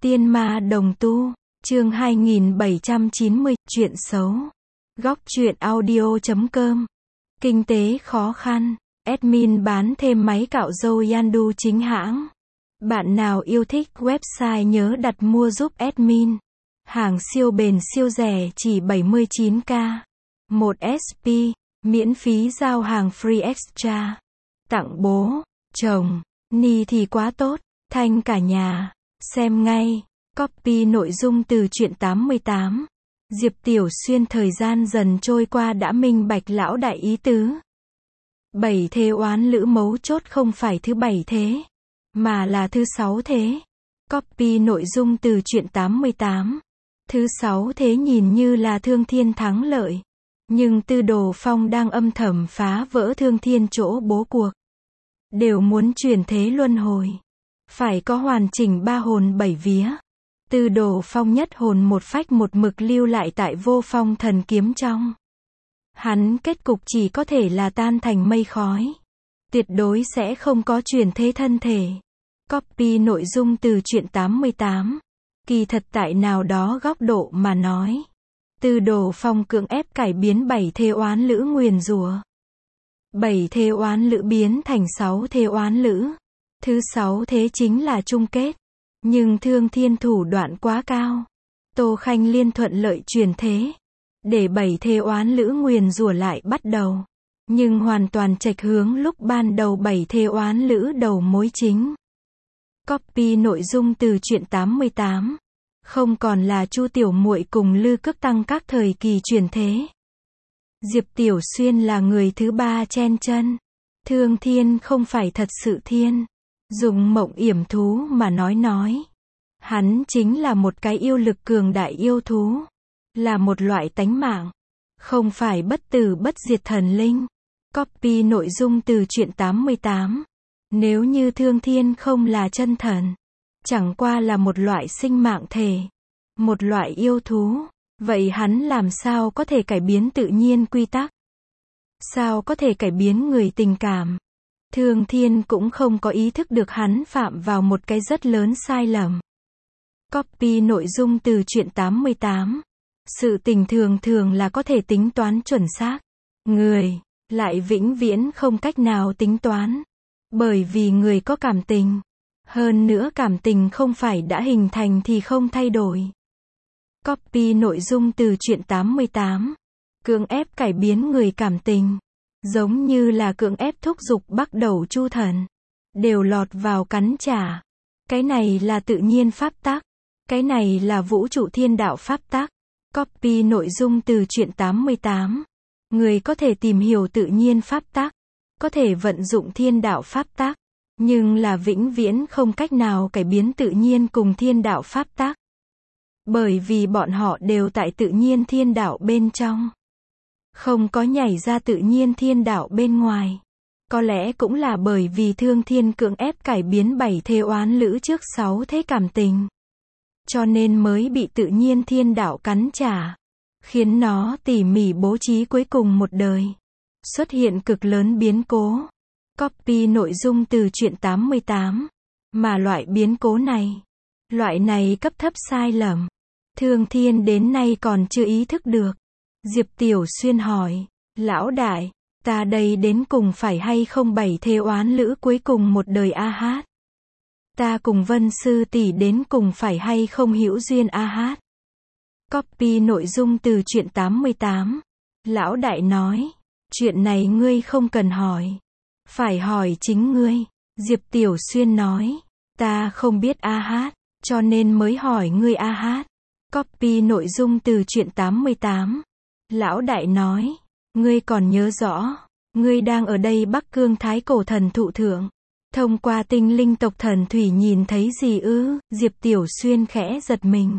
Tiên ma đồng tu, chương 2790, chuyện xấu. Góc truyện audio.com. Kinh tế khó khăn. Admin bán thêm máy cạo râu Yandu chính hãng. Bạn nào yêu thích website nhớ đặt mua giúp admin. Hàng siêu bền siêu rẻ chỉ 79k. 1 SP, miễn phí giao hàng free extra. Tặng bố, chồng, ni thì quá tốt, thanh cả nhà. Xem ngay. Copy nội dung từ truyện 88. Diệp Tiểu Xuyên thời gian dần trôi qua đã minh bạch lão đại ý tứ. 7 thế oán lữ mấu chốt không phải thứ 7 thế, mà là thứ 6 thế. Copy nội dung từ truyện 88. Thứ 6 thế nhìn như là Thương Thiên thắng lợi, nhưng Tư Đồ Phong đang âm thầm phá vỡ Thương Thiên chỗ bố cuộc. Đều muốn chuyển thế luân hồi. Phải có hoàn chỉnh 3 hồn 7 vía. Tư Đồ Phong nhất hồn một phách một mực lưu lại tại Vô Phong thần kiếm trong. Hắn kết cục chỉ có thể là tan thành mây khói. Tuyệt đối sẽ không có chuyển thế thân thể. Copy nội dung từ truyện 88. Kỳ thật tại nào đó góc độ mà nói, Tư Đồ Phong cưỡng ép cải biến 7 thế oán lữ nguyền rủa. 7 thế oán lữ biến thành 6 thế oán lữ. Thứ 6 thế chính là chung kết. Nhưng Thương Thiên thủ đoạn quá cao. Tô Khanh Liên thuận lợi chuyển thế. Để 7 thế oán lữ nguyền rủa lại bắt đầu. Nhưng hoàn toàn chệch hướng lúc ban đầu 7 thế oán lữ đầu mối chính. Copy nội dung từ truyện 88. Không còn là Chu Tiểu Muội cùng Lư Cước Tăng các thời kỳ chuyển thế. Diệp Tiểu Xuyên là người thứ 3 chen chân. Thương Thiên không phải thật sự thiên. Dùng Mộng Yểm thú mà nói. Hắn chính là một cái yêu lực cường đại yêu thú. Là một loại tánh mạng. Không phải bất tử bất diệt thần linh. Copy nội dung từ truyện 88. Nếu như Thương Thiên không là chân thần, chẳng qua là một loại sinh mạng thể, một loại yêu thú, vậy hắn làm sao có thể cải biến tự nhiên quy tắc? Sao có thể cải biến người tình cảm? Thương Thiên cũng không có ý thức được hắn phạm vào một cái rất lớn sai lầm. Copy nội dung từ truyện 88. Sự tình thường là có thể tính toán chuẩn xác. Người lại vĩnh viễn không cách nào tính toán. Bởi vì người có cảm tình. Hơn nữa cảm tình không phải đã hình thành thì không thay đổi. Copy nội dung từ truyện 88. Cưỡng ép cải biến người cảm tình. Giống như là cưỡng ép thúc giục Bắc Đầu Chu Thần. Đều lọt vào cắn trả. Cái này là tự nhiên pháp tắc. Cái này là vũ trụ thiên đạo pháp tắc. Copy nội dung từ truyện 88. Người có thể tìm hiểu tự nhiên pháp tắc. Có thể vận dụng thiên đạo pháp tắc. Nhưng là vĩnh viễn không cách nào cải biến tự nhiên cùng thiên đạo pháp tắc. Bởi vì bọn họ đều tại tự nhiên thiên đạo bên trong. Không có nhảy ra tự nhiên thiên đạo bên ngoài. Có lẽ cũng là bởi vì Thương Thiên cưỡng ép cải biến 7 thế oán lữ trước 6 thế cảm tình. Cho nên mới bị tự nhiên thiên đạo cắn trả. Khiến nó tỉ mỉ bố trí cuối cùng một đời. Xuất hiện cực lớn biến cố. Copy nội dung từ truyện 88. Mà loại biến cố này, loại này cấp thấp sai lầm, Thương Thiên đến nay còn chưa ý thức được. Diệp Tiểu Xuyên hỏi, lão đại, ta đây đến cùng phải hay không 7 thế oán lữ cuối cùng một đời a hát? Ta cùng Vân sư tỷ đến cùng phải hay không hữu duyên a hát? Copy nội dung từ truyện 88. Lão đại nói, chuyện này ngươi không cần hỏi. Phải hỏi chính ngươi. Diệp Tiểu Xuyên nói, ta không biết a hát, cho nên mới hỏi ngươi a hát. Copy nội dung từ truyện 88. Lão đại nói, ngươi còn nhớ rõ, ngươi đang ở đây Bắc Cương Thái Cổ Thần Thụ thượng. Thông qua tinh linh tộc thần thủy nhìn thấy gì ư? Diệp Tiểu Xuyên khẽ giật mình.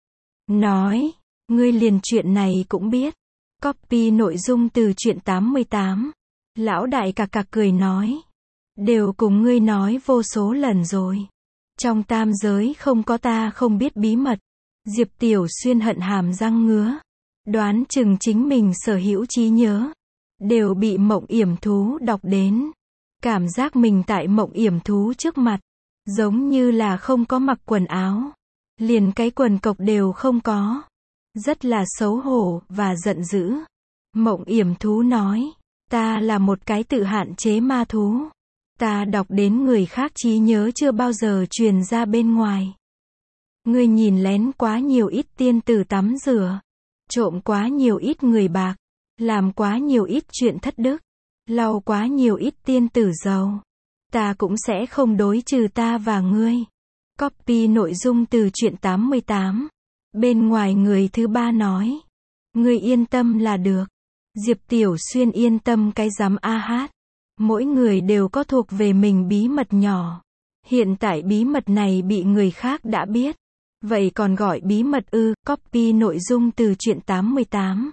Nói, ngươi liền chuyện này cũng biết. Copy nội dung từ truyện 88. Lão đại cặc cặc cười nói, đều cùng ngươi nói vô số lần rồi. Trong tam giới không có ta không biết bí mật. Diệp Tiểu Xuyên hận hàm răng ngứa. Đoán chừng chính mình sở hữu trí nhớ đều bị Mộng Yểm thú đọc đến. Cảm giác mình tại Mộng Yểm thú trước mặt, giống như là không có mặc quần áo. Liền cái quần cộc đều không có. Rất là xấu hổ, và giận dữ. Mộng yểm thú nói, ta là một cái tự hạn chế ma thú. Ta đọc đến người khác trí nhớ chưa bao giờ truyền ra bên ngoài. Ngươi nhìn lén quá nhiều ít tiên tử tắm rửa. Trộm quá nhiều ít người bạc. Làm quá nhiều ít chuyện thất đức. Lau quá nhiều ít tiên tử dầu. Ta cũng sẽ không đối trừ ta và ngươi. Copy nội dung từ truyện 88. Bên ngoài người thứ ba nói. Ngươi yên tâm là được. Diệp Tiểu Xuyên yên tâm cái rắm a hát. Mỗi người đều có thuộc về mình bí mật nhỏ. Hiện tại bí mật này bị người khác đã biết. Vậy còn gọi bí mật ư? Copy nội dung từ truyện 88.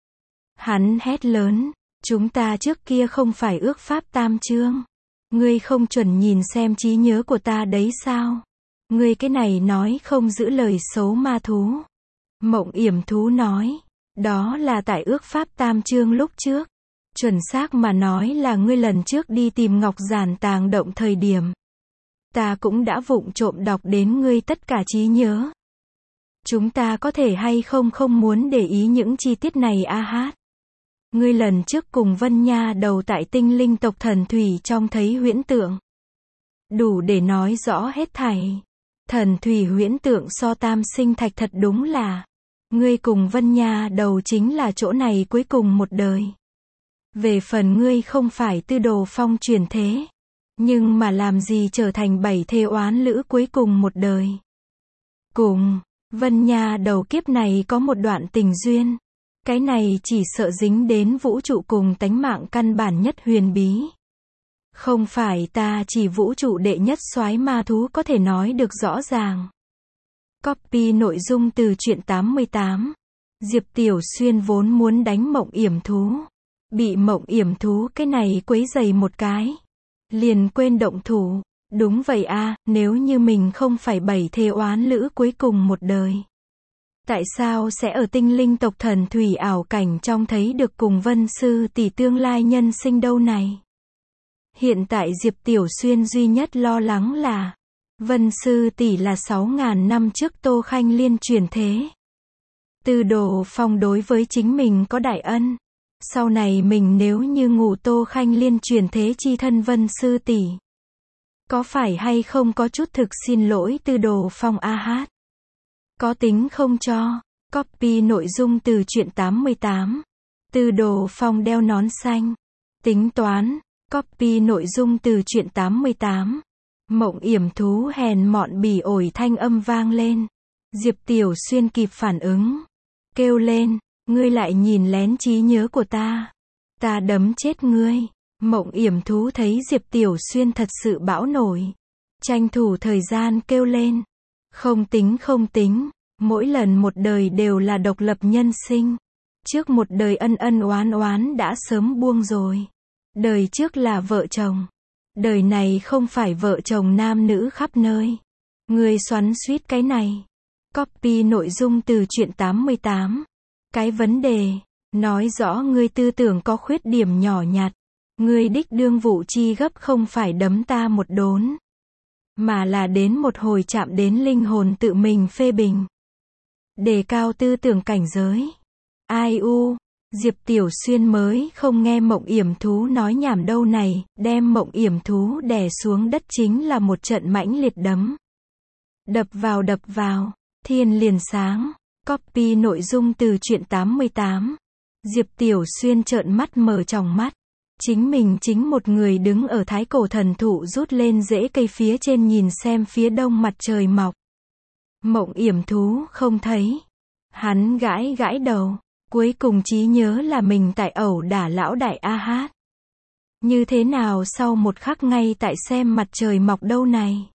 Hắn hét lớn. Chúng ta trước kia không phải ước pháp tam chương. Ngươi không chuẩn nhìn xem trí nhớ của ta đấy sao? Ngươi cái này nói không giữ lời xấu ma thú. Mộng yểm thú nói. Đó là tại ước pháp tam chương lúc trước. Chuẩn xác mà nói là ngươi lần trước đi tìm Ngọc Giản tàng động thời điểm. Ta cũng đã vụng trộm đọc đến ngươi tất cả trí nhớ. Chúng ta có thể hay không muốn để ý những chi tiết này a hát. Ngươi lần trước cùng Vân Nha Đầu tại tinh linh tộc thần thủy trong thấy huyễn tượng. Đủ để nói rõ hết thảy. Thần thủy huyễn tượng so tam sinh thạch thật đúng là. Ngươi cùng Vân Nha Đầu chính là chỗ này cuối cùng một đời. Về phần ngươi không phải Tư Đồ Phong chuyển thế. Nhưng mà làm gì trở thành 7 thê oán lữ cuối cùng một đời. Cùng Vân Nha Đầu kiếp này có một đoạn tình duyên. Cái này chỉ sợ dính đến vũ trụ cùng tánh mạng căn bản nhất huyền bí. Không phải ta chỉ vũ trụ đệ nhất soái ma thú có thể nói được rõ ràng. Copy nội dung từ truyện 88. Diệp Tiểu Xuyên vốn muốn đánh Mộng yểm thú. Bị Mộng yểm thú cái này quấy rầy một cái. Liền quên động thủ. Đúng vậy a, nếu như mình không phải 7 thê oán lữ cuối cùng một đời. Tại sao sẽ ở tinh linh tộc thần thủy ảo cảnh trong thấy được cùng Vân Sư tỷ tương lai nhân sinh đâu này? Hiện tại Diệp Tiểu Xuyên duy nhất lo lắng là Vân Sư tỷ là 6.000 năm trước Tô Khanh Liên chuyển thế. Tư Đồ Phong đối với chính mình có đại ân. Sau này mình nếu như ngủ Tô Khanh Liên chuyển thế chi thân Vân Sư tỷ. Có phải hay không có chút thực xin lỗi Tư Đồ Phong a hát? Có tính không cho. Copy nội dung từ truyện 88. Tư Đồ Phong đeo nón xanh. Tính toán. Copy nội dung từ truyện 88. Mộng yểm thú hèn mọn bỉ ổi thanh âm vang lên. Diệp Tiểu Xuyên kịp phản ứng. Kêu lên. Ngươi lại nhìn lén trí nhớ của ta. Ta đấm chết ngươi. Mộng yểm thú thấy Diệp Tiểu Xuyên thật sự bão nổi. Tranh thủ thời gian kêu lên. Không tính. Mỗi lần một đời đều là độc lập nhân sinh. Trước một đời ân ân oán oán đã sớm buông rồi. Đời trước là vợ chồng. Đời này không phải vợ chồng nam nữ khắp nơi. Ngươi xoắn xuýt cái này. Copy nội dung từ truyện 88. Cái vấn đề. Nói rõ ngươi tư tưởng có khuyết điểm nhỏ nhặt. Ngươi đích đương vụ chi gấp không phải đấm ta một đốn. Mà là đến một hồi chạm đến linh hồn tự mình phê bình. Đề cao tư tưởng cảnh giới. Ai u, Diệp Tiểu Xuyên mới không nghe Mộng yểm thú nói nhảm đâu này, đem Mộng yểm thú đè xuống đất chính là một trận mãnh liệt đấm. Đập vào, thiên liền sáng. Copy nội dung từ truyện 88. Diệp Tiểu Xuyên trợn mắt mở tròng mắt. Chính một người đứng ở thái cổ thần thụ rút lên rễ cây phía trên nhìn xem phía đông mặt trời mọc. Mộng yểm thú không thấy. Hắn gãi đầu. Cuối cùng trí nhớ là mình tại ẩu đả lão đại a hát. Như thế nào sau một khắc ngay tại xem mặt trời mọc đâu này.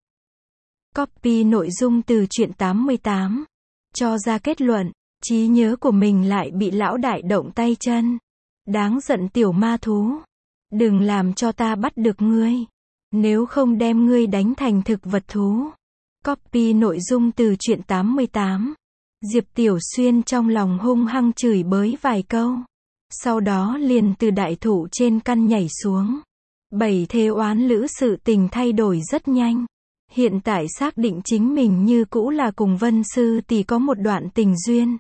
Copy nội dung từ truyện 88. Cho ra kết luận. Trí nhớ của mình lại bị lão đại động tay chân. Đáng giận tiểu ma thú. Đừng làm cho ta bắt được ngươi. Nếu không đem ngươi đánh thành thực vật thú. Copy nội dung từ truyện 88. Diệp Tiểu Xuyên trong lòng hung hăng chửi bới vài câu. Sau đó liền từ đại thụ trên căn nhảy xuống. 7 thê oán lữ sự tình thay đổi rất nhanh. Hiện tại xác định chính mình như cũ là cùng Vân Sư tỷ có một đoạn tình duyên.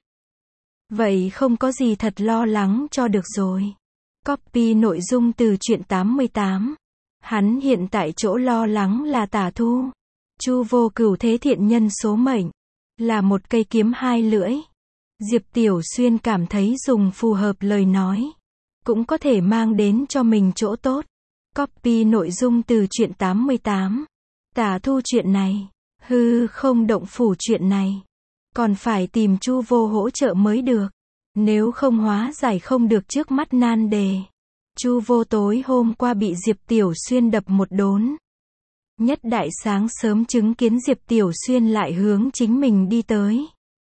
Vậy không có gì thật lo lắng cho được rồi. Copy nội dung từ truyện 88. Hắn hiện tại chỗ lo lắng là Tả Thu. Chu Vô Cửu thế thiện nhân số mệnh. Là một cây kiếm hai lưỡi. Diệp Tiểu Xuyên cảm thấy dùng phù hợp lời nói. Cũng có thể mang đến cho mình chỗ tốt. Copy nội dung từ truyện 88. Tả Thu chuyện này. Hư không động phủ chuyện này. Còn phải tìm Chu Vô hỗ trợ mới được. Nếu không hóa giải không được trước mắt nan đề. Chu Vô tối hôm qua bị Diệp Tiểu Xuyên đập một đốn. Nhất đại sáng sớm chứng kiến Diệp Tiểu Xuyên lại hướng chính mình đi tới.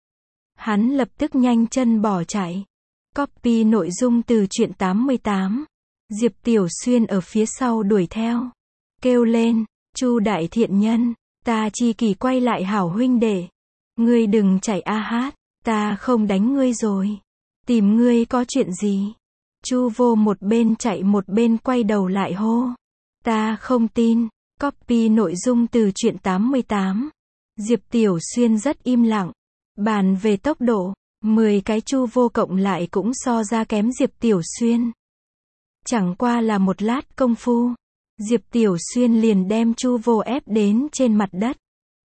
Hắn lập tức nhanh chân bỏ chạy. Copy nội dung từ truyện 88. Diệp Tiểu Xuyên ở phía sau đuổi theo. Kêu lên, Chu đại thiện nhân, ta chi kỷ quay lại hảo huynh đệ. Ngươi đừng chạy a hát, ta không đánh ngươi rồi. Tìm ngươi có chuyện gì? Chu Vô một bên chạy một bên quay đầu lại hô. Ta không tin. Copy nội dung từ truyện 88. Diệp Tiểu Xuyên rất im lặng. Bàn về tốc độ, 10 cái Chu Vô cộng lại cũng so ra kém Diệp Tiểu Xuyên. Chẳng qua là một lát công phu, Diệp Tiểu Xuyên liền đem Chu Vô ép đến trên mặt đất.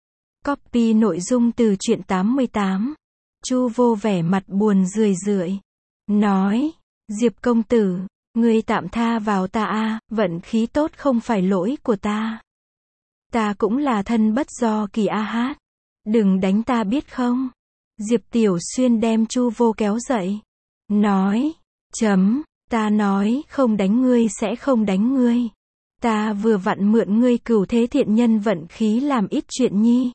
Copy nội dung từ truyện 88. Chu Vô vẻ mặt buồn rười rượi. Nói, Diệp công tử, ngươi tạm tha vào ta a, vận khí tốt không phải lỗi của ta. Ta cũng là thân bất do kỳ a hát. Đừng đánh ta biết không? Diệp Tiểu Xuyên đem Chu Vô kéo dậy. Nói, ta nói không đánh ngươi sẽ không đánh ngươi. Ta vừa vặn mượn ngươi cửu thế thiện nhân vận khí làm ít chuyện nhi.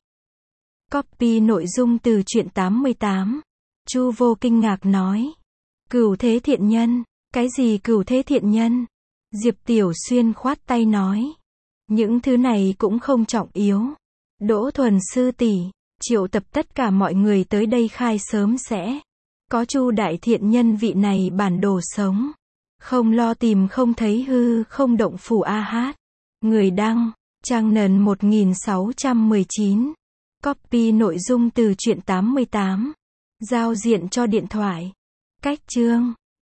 Copy nội dung từ truyện 88. Chu Vô kinh ngạc nói. Cửu thế thiện nhân? Cái gì cửu thế thiện nhân? Diệp Tiểu Xuyên khoát tay nói. Những thứ này cũng không trọng yếu. Đỗ Thuần sư tỷ, triệu tập tất cả mọi người tới đây khai sớm sẽ có Chu đại thiện nhân vị này bản đồ sống. Không lo tìm không thấy hư không động phủ a hát. Người đăng, trang nền 1619. Copy nội dung từ truyện 88. Giao diện cho điện thoại. Cách chương